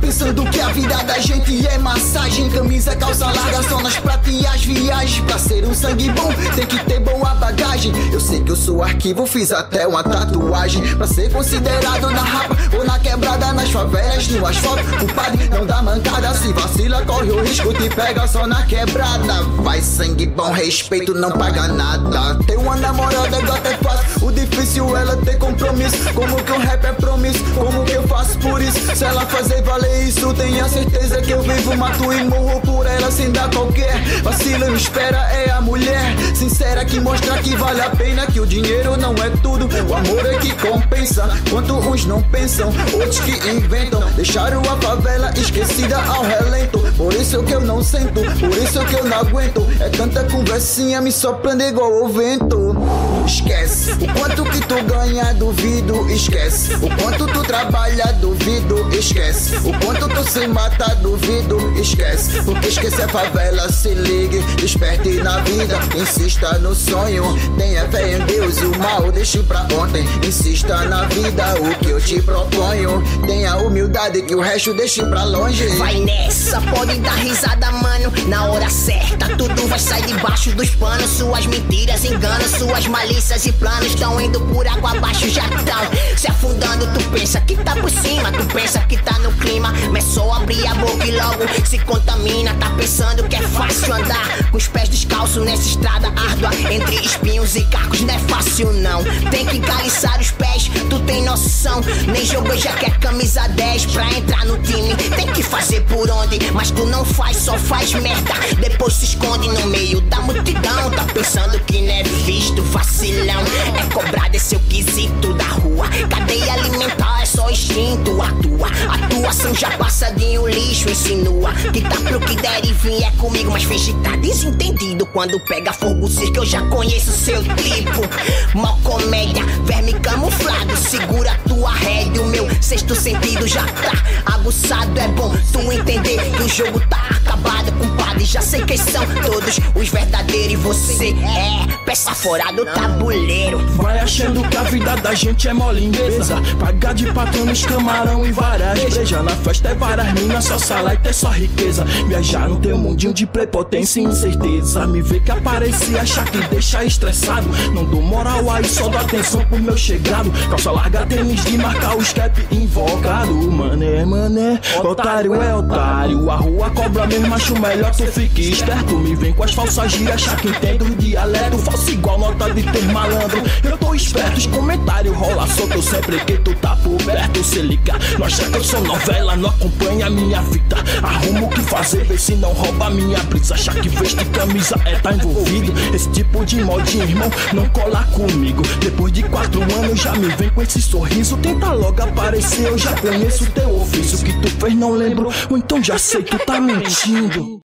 pensando que a vida da gente é massagem. Camisa, calça larga, só nas pratas e as viagens. Pra ser um sangue bom, tem que ter boa bagagem. Eu sei que eu sou arquivo, fiz até uma tatuagem. Pra ser considerado na rapa ou na quebrada, nas favelas, no asfalto, o padre não dá mancada. Se vacila, corre o risco, te pega só na quebrada. Vai sangue bom, respeito, não paga nada. Ter uma namorada gota é fácil, o difícil é ela ter compromisso. Como que um rap é promisso, como que eu faço por isso? Se ela fazer valer isso, tenha certeza que eu vivo, mato e morro por ela sem dar qualquer vacilo. Espera é a mulher sincera que mostra que vale a pena, que o dinheiro não é tudo, o amor é que compensa. Quanto uns não pensam, outros que inventam, deixaram a favela esquecida ao relento. Por isso que eu não sento, por isso que eu não aguento. É tanta conversinha me soprando igual o vento. Esquece o quanto que tu ganha, duvido. Esquece o quanto tu trabalha, duvido. Esquece o quanto tu se mata, duvido. Esquece, porque esquece a favela. Se ligue, desperte na vida, insista no sonho. Tenha fé em Deus e o mal deixe pra ontem. Insista na vida, o que eu te proponho. Tenha humildade que o resto deixe pra longe. Vai nessa, pode dar risada, mano. Na hora certa, tudo vai sair debaixo dos panos. Suas mentiras, enganos, suas malícias e planos estão indo por água abaixo, já estão se afundando. Tu pensa que tá por cima, tu pensa que tá no clima, mas só abrir a boca e logo se contamina. Tá pensando que é fácil andar com os pés descalços nessa estrada árdua, entre espinhos e carcos. Não é fácil não, tem que caliçar os pés, tu tem noção. Nem jogou já quer camisa 10 pra entrar no time. Tem que fazer por onde, mas tu não faz, só faz merda. Depois se esconde no meio da multidão. Tá pensando que não é visto, vacilão. É cobrado esse é o quesito da rua. Cadeia alimentar é só instinto. A tua atuação já passa de um lixo. Insinua que tá pro que der e vir é comigo, mas finge tá desentendido quando pega fogo circo. Eu já conheço seu tipo. Mal comédia, verme camuflado. Segura a tua rédea, o meu sexto sentido já tá aguçado. É bom tu entender que o jogo tá acabado, compadre. Já sei quem são todos os verdadeiros e você é peça fora do tabuleiro. Vai achando que a vida da gente é moleza, pagar de patrão nos camarão e várias breja. Na festa é várias minas, só sala e ter só riqueza. Viajar no teu mundinho de prepotência e incerteza. Me ver que aparecia, achar que deixa estressado. Não dou moral aí, só dou atenção pro meu chegado. Calça larga, tênis de marcar o cap invocado. Mané, mané, otário é otário. A rua cobra mesmo, acho melhor tu fique esperto. Me vem com as falsas gírias, achar que entendo o dialeto. Falso igual nota de ter malandro. Eu tô esperto, os comentários rola solto. Eu sempre que tu tá por perto. Se liga, não acha que eu sou novela, não acompanha a minha vida. Arrumo o que fazer, vê se não rouba a minha brisa. Achar que veste camisa é tá envolvido. Esse tipo de modinha, irmão, não cola comigo. Depois de 4 anos já me vem com esse sorriso. Tenta logo aparecer, eu já conheço teu ofício. O que tu fez não lembro, ou então já sei que tu tá mentindo.